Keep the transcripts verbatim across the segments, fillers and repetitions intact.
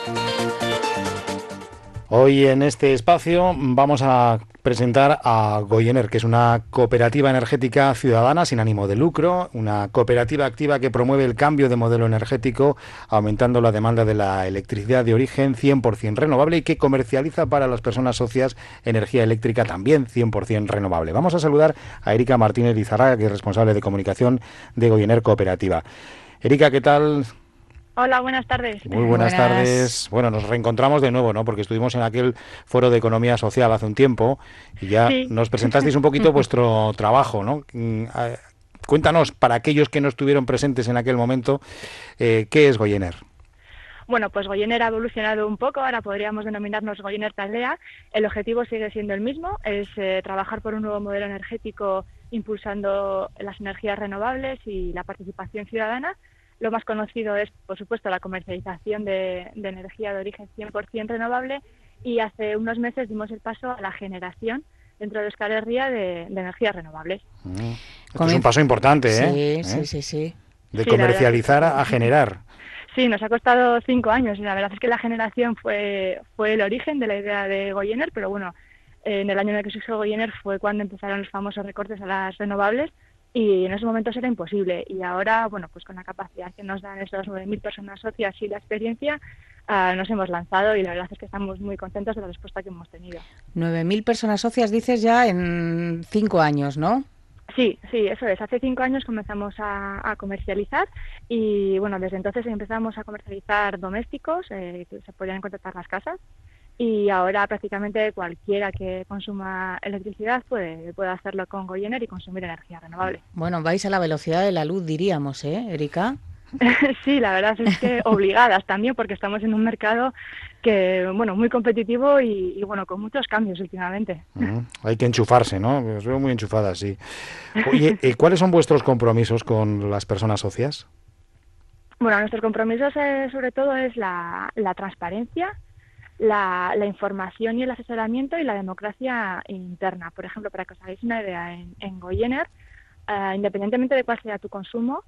Hoy en este espacio vamos a presentar a Goyener, que es una cooperativa energética ciudadana sin ánimo de lucro, una cooperativa activa que promueve el cambio de modelo energético, aumentando la demanda de la electricidad de origen cien por ciento renovable y que comercializa para las personas socias energía eléctrica también cien por ciento renovable. Vamos a saludar a Erika Martínez Lizarraga, que es responsable de comunicación de Goyener Cooperativa. Erika, ¿qué tal? Hola, buenas tardes. Muy buenas, buenas tardes. Bueno, nos reencontramos de nuevo, ¿no? Porque estuvimos en aquel foro de economía social hace un tiempo y ya sí. nos presentasteis un poquito vuestro trabajo, ¿no? Cuéntanos, para aquellos que no estuvieron presentes en aquel momento, eh, ¿qué es Goyener? Bueno, pues Goyener ha evolucionado un poco, ahora podríamos denominarnos Goyener Taldea. El objetivo sigue siendo el mismo, es eh, trabajar por un nuevo modelo energético impulsando las energías renovables y la participación ciudadana. Lo más conocido es, por supuesto, la comercialización de, de energía de origen cien por ciento renovable, y hace unos meses dimos el paso a la generación dentro de Euskal Herria de, de energías renovables. Mm. Esto es un paso importante, ¿eh? Sí, sí, sí, sí. De sí, comercializar a, a generar. Sí, nos ha costado cinco años y la verdad es que la generación fue, fue el origen de la idea de Goyener, pero bueno, en el año en el que surgió Goyener fue cuando empezaron los famosos recortes a las renovables, y en esos momentos era imposible, y ahora, bueno, pues con la capacidad que nos dan esas nueve mil personas socias y la experiencia, uh, nos hemos lanzado, y la verdad es que estamos muy contentos de la respuesta que hemos tenido. nueve mil personas socias, dices, ya en cinco años, ¿no? Sí, sí, eso es. Hace cinco años comenzamos a, a comercializar, y bueno, desde entonces empezamos a comercializar domésticos, eh, que se podían contratar las casas, y ahora prácticamente cualquiera que consuma electricidad puede, puede hacerlo con Goyener y consumir energía renovable. Bueno, vais a la velocidad de la luz, diríamos, ¿eh, Erika? Sí, la verdad es que obligadas también, porque estamos en un mercado que, bueno, muy competitivo y, y bueno, con muchos cambios últimamente. Uh-huh. Hay que enchufarse, ¿no? Os veo muy enchufadas, sí. Oye, ¿cuáles son vuestros compromisos con las personas socias? Bueno, nuestros compromisos eh, sobre todo es la, la transparencia, La, la información y el asesoramiento y la democracia interna. Por ejemplo, para que os hagáis una idea, en, en Goyener, uh, independientemente de cuál sea tu consumo,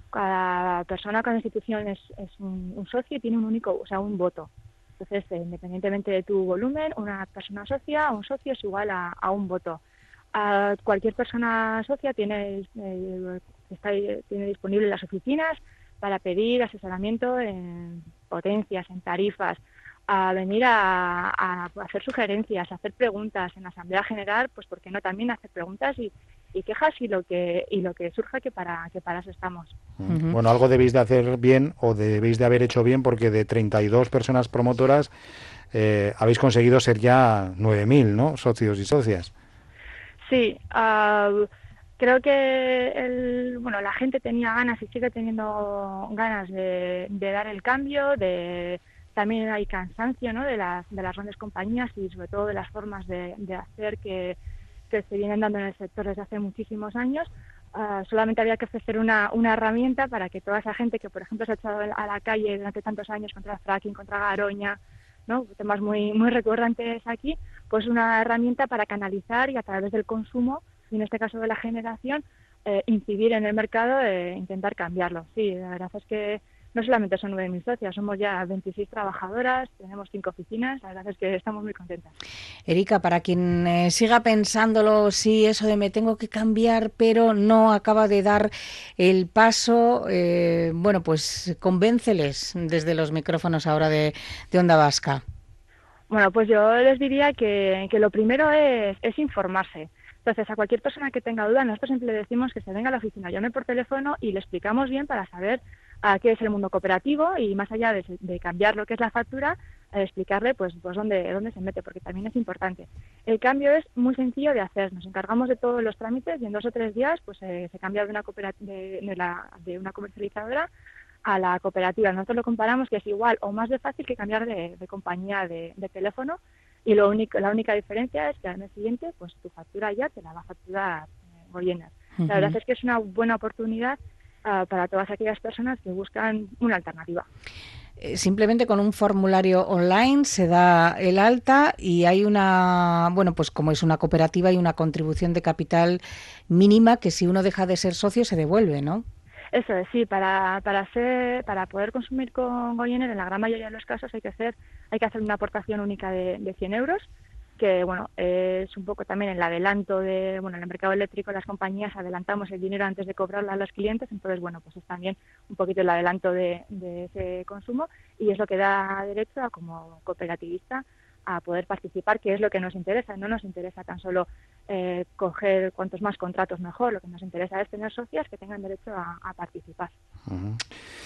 cada persona, cada institución es, es un, un socio y tiene un único, o sea, un voto. Entonces, eh, independientemente de tu volumen, una persona socia o un socio es igual a, a un voto. Uh, cualquier persona socia tiene, eh, está, tiene disponible las oficinas para pedir asesoramiento en potencias, en tarifas, a venir a, a hacer sugerencias, a hacer preguntas en la Asamblea General, pues por qué no también hacer preguntas y, y quejas y lo que y lo que surja, que para que para eso estamos. Uh-huh. Bueno, algo debéis de hacer bien o debéis de haber hecho bien, porque de treinta y dos personas promotoras eh, habéis conseguido ser ya nueve mil, ¿no? Socios y socias. Sí, uh, creo que el, bueno, la gente tenía ganas y sigue teniendo ganas de, de dar el cambio, de también hay cansancio, ¿no?, de las de las grandes compañías y sobre todo de las formas de, de hacer que, que se vienen dando en el sector desde hace muchísimos años. Uh, solamente había que ofrecer una, una herramienta para que toda esa gente que, por ejemplo, se ha echado a la calle durante tantos años contra el fracking, contra Garoña, ¿no?, temas muy muy recurrentes aquí, pues una herramienta para canalizar y a través del consumo, y en este caso de la generación, eh, incidir en el mercado e intentar cambiarlo. Sí, la verdad es que no solamente son nueve mil socias, somos ya veintiséis trabajadoras, tenemos cinco oficinas, la verdad es que estamos muy contentas. Erika, para quien eh, siga pensándolo, sí, eso de me tengo que cambiar, pero no acaba de dar el paso, eh, bueno, pues convénceles desde los micrófonos ahora de, de Onda Vasca. Bueno, pues yo les diría que, que lo primero es, es informarse. Entonces, a cualquier persona que tenga duda, nosotros siempre le decimos que se venga a la oficina, llame por teléfono y le explicamos bien para saber a qué es el mundo cooperativo y, más allá de, de cambiar lo que es la factura, eh, explicarle pues, pues dónde, dónde se mete, porque también es importante. El cambio es muy sencillo de hacer, nos encargamos de todos los trámites y en dos o tres días pues eh, se cambia de una, de, de, la, de una comercializadora a la cooperativa. Nosotros lo comparamos que es igual o más de fácil que cambiar de, de compañía de, de teléfono, y lo único, la única diferencia es que al mes siguiente pues tu factura ya te la va a facturar eh, Goyener. Uh-huh. La verdad es que es una buena oportunidad uh, para todas aquellas personas que buscan una alternativa. Simplemente con un formulario online se da el alta y hay una, bueno, pues como es una cooperativa, hay una contribución de capital mínima que si uno deja de ser socio se devuelve, ¿no? Eso es, sí, para, para ser, para poder consumir con Goyener, en la gran mayoría de los casos hay que hacer, hay que hacer una aportación única de, de cien euros, que bueno, es un poco también el adelanto de, bueno, en el mercado eléctrico las compañías adelantamos el dinero antes de cobrarlo a los clientes, entonces bueno, pues es también un poquito el adelanto de, de ese consumo y es lo que da derecho a, como cooperativista, a poder participar, que es lo que nos interesa. No nos interesa tan solo eh, coger cuantos más contratos mejor, lo que nos interesa es tener socias que tengan derecho a, a participar. Uh-huh.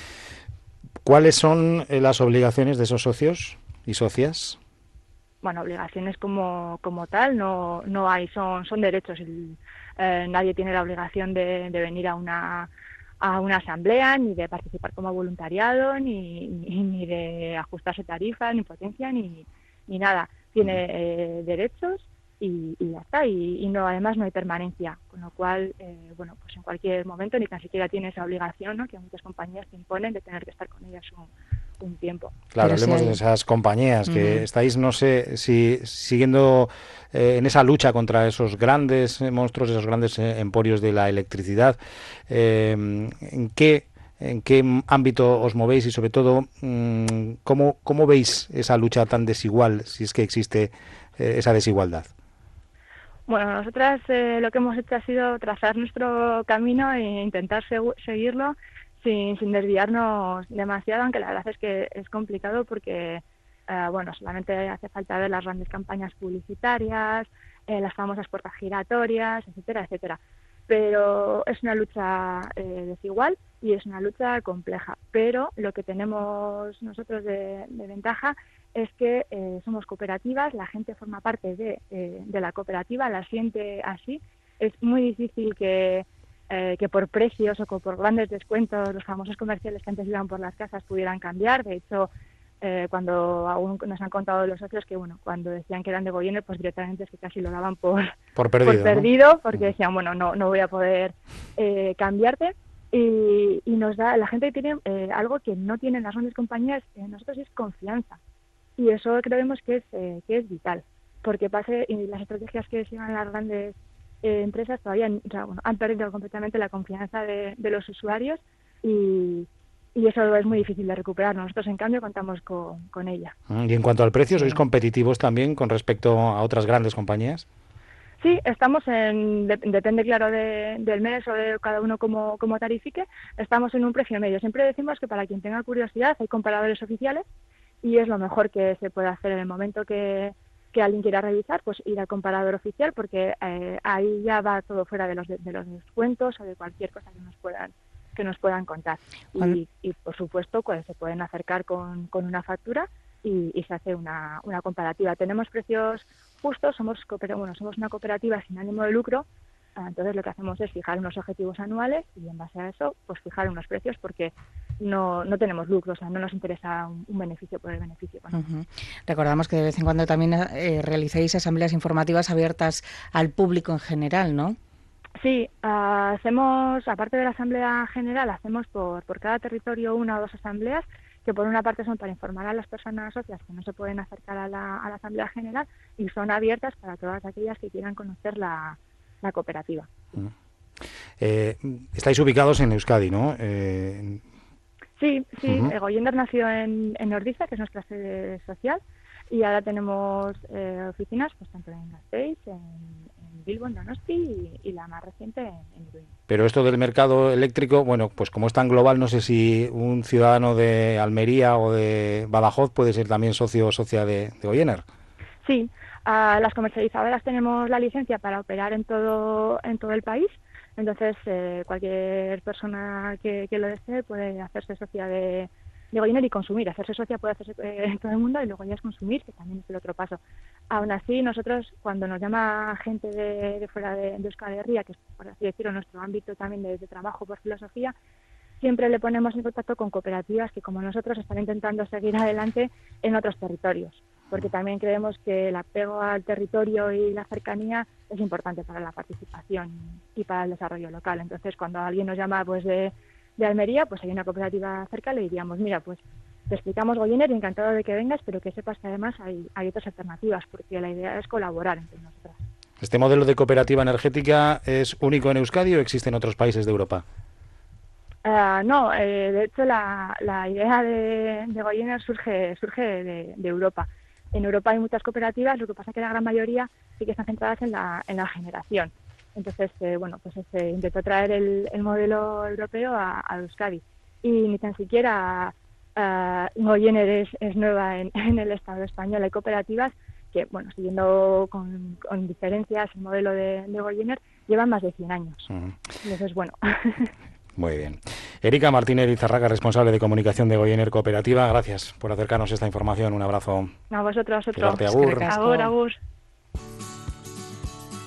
¿Cuáles son eh, las obligaciones de esos socios y socias? Bueno, obligaciones como, como tal no, no hay, son, son derechos. El, eh, nadie tiene la obligación de, de venir a una a una asamblea, ni de participar como voluntariado, ni, ni, ni de ajustarse tarifas, ni potencia, ni, ni nada. Tiene eh, derechos y, y ya está. Y, y no, además no hay permanencia, con lo cual, eh, bueno, pues en cualquier momento ni tan siquiera tiene esa obligación, ¿no?, que muchas compañías te imponen de tener que estar con ellas un, un tiempo. Claro, Pero hablemos sí hay... de esas compañías que Uh-huh. estáis, no sé, si siguiendo eh, en esa lucha contra esos grandes eh, monstruos, esos grandes eh, emporios de la electricidad. Eh, ¿en qué en qué ámbito os movéis y sobre todo mmm, cómo cómo veis esa lucha tan desigual, si es que existe eh, esa desigualdad? Bueno, nosotras eh, lo que hemos hecho ha sido trazar nuestro camino e intentar segu- seguirlo sin, sin desviarnos demasiado, aunque la verdad es que es complicado porque, eh, bueno, solamente hace falta ver las grandes campañas publicitarias, eh, las famosas puertas giratorias, etcétera, etcétera. Pero es una lucha eh, desigual y es una lucha compleja. Pero lo que tenemos nosotros de, de ventaja es que eh, somos cooperativas, la gente forma parte de, eh, de la cooperativa, la siente así. Es muy difícil que, eh, que por precios o por grandes descuentos los famosos comerciales que antes iban por las casas pudieran cambiar. De hecho, eh, cuando aún nos han contado los socios que, bueno, cuando decían que eran de Goyener, pues directamente es que casi lo daban por, por perdido, por perdido, ¿no? porque decían, bueno, no, no voy a poder eh, cambiarte. Y, y nos da, la gente tiene eh, algo que no tienen las grandes compañías, eh, nosotros es confianza. Y eso creemos que es eh, que es vital, porque pase y las estrategias que sigan las grandes eh, empresas todavía, o sea, bueno, han perdido completamente la confianza de, de los usuarios y, y eso es muy difícil de recuperar. Nosotros, en cambio, contamos con, con ella. Y en cuanto al precio, Sí. ¿sois competitivos también con respecto a otras grandes compañías? Sí, estamos en, de, depende claro de, del mes o de cada uno como, como tarifique, estamos en un precio medio. Siempre decimos que para quien tenga curiosidad hay comparadores oficiales y es lo mejor que se puede hacer en el momento que, que alguien quiera revisar, pues ir al comparador oficial, porque eh, ahí ya va todo fuera de los, de, de los descuentos o de cualquier cosa que nos puedan que nos puedan contar. Y, y por supuesto, pues se pueden acercar con, con una factura y, y se hace una, una comparativa. Tenemos precios justos, somos, bueno, somos una cooperativa sin ánimo de lucro. Entonces lo que hacemos es fijar unos objetivos anuales y en base a eso pues fijar unos precios porque no, no tenemos lucro, o sea, no nos interesa un, un beneficio por el beneficio. Bueno. Uh-huh. Recordamos que de vez en cuando también eh, realizáis asambleas informativas abiertas al público en general, ¿no? Sí, uh, hacemos, aparte de la asamblea general, hacemos por, por cada territorio una o dos asambleas que por una parte son para informar a las personas socias que no se pueden acercar a la, a la asamblea general y son abiertas para todas aquellas que quieran conocer la la cooperativa. Eh, estáis ubicados en Euskadi, ¿no? Eh... Sí, sí. Uh-huh. Goyener nació en, en Ordiza, que es nuestra sede social, y ahora tenemos eh, oficinas pues tanto en Gasteiz, en, en Bilbo, en Donosti y, y la más reciente en, en Iruin. Pero esto del mercado eléctrico, bueno, pues como es tan global, no sé si un ciudadano de Almería o de Badajoz puede ser también socio o socia de, de Goyener. Sí. Uh, las comercializadoras tenemos la licencia para operar en todo en todo el país, entonces eh, cualquier persona que, que lo desee puede hacerse socia de, de Goyener y consumir. Hacerse socia puede hacerse eh, en todo el mundo y luego ya es consumir, que también es el otro paso. Aún así, nosotros cuando nos llama gente de, de fuera de, de Euskal Herria, que es por así decirlo nuestro ámbito también de, de trabajo por filosofía, siempre le ponemos en contacto con cooperativas que como nosotros están intentando seguir adelante en otros territorios, porque también creemos que el apego al territorio y la cercanía es importante para la participación y para el desarrollo local. Entonces, cuando alguien nos llama pues de, de Almería, pues hay una cooperativa cerca, le diríamos, mira, pues te explicamos Goyener y encantado de que vengas, pero que sepas que además hay, hay otras alternativas, porque la idea es colaborar entre nosotras. ¿Este modelo de cooperativa energética es único en Euskadi o existe en otros países de Europa? Uh, no, eh, de hecho la, la idea de, de Goyener surge, surge de, de Europa. En Europa hay muchas cooperativas, lo que pasa es que la gran mayoría sí que están centradas en la, en la generación. Entonces, eh, bueno, pues se intentó traer el, el modelo europeo a, a Euskadi. Y ni tan siquiera uh, Goyener es, es nueva en, en el Estado español. Hay cooperativas que, bueno, siguiendo con, con diferencias el modelo de, de Goyener, llevan más de cien años. Uh-huh. Entonces, bueno... Muy bien. Erika Martínez Lizarraga, responsable de comunicación de Goyener Cooperativa, gracias por acercarnos esta información. Un abrazo. A vosotros, otro. Agur. Agur, agur.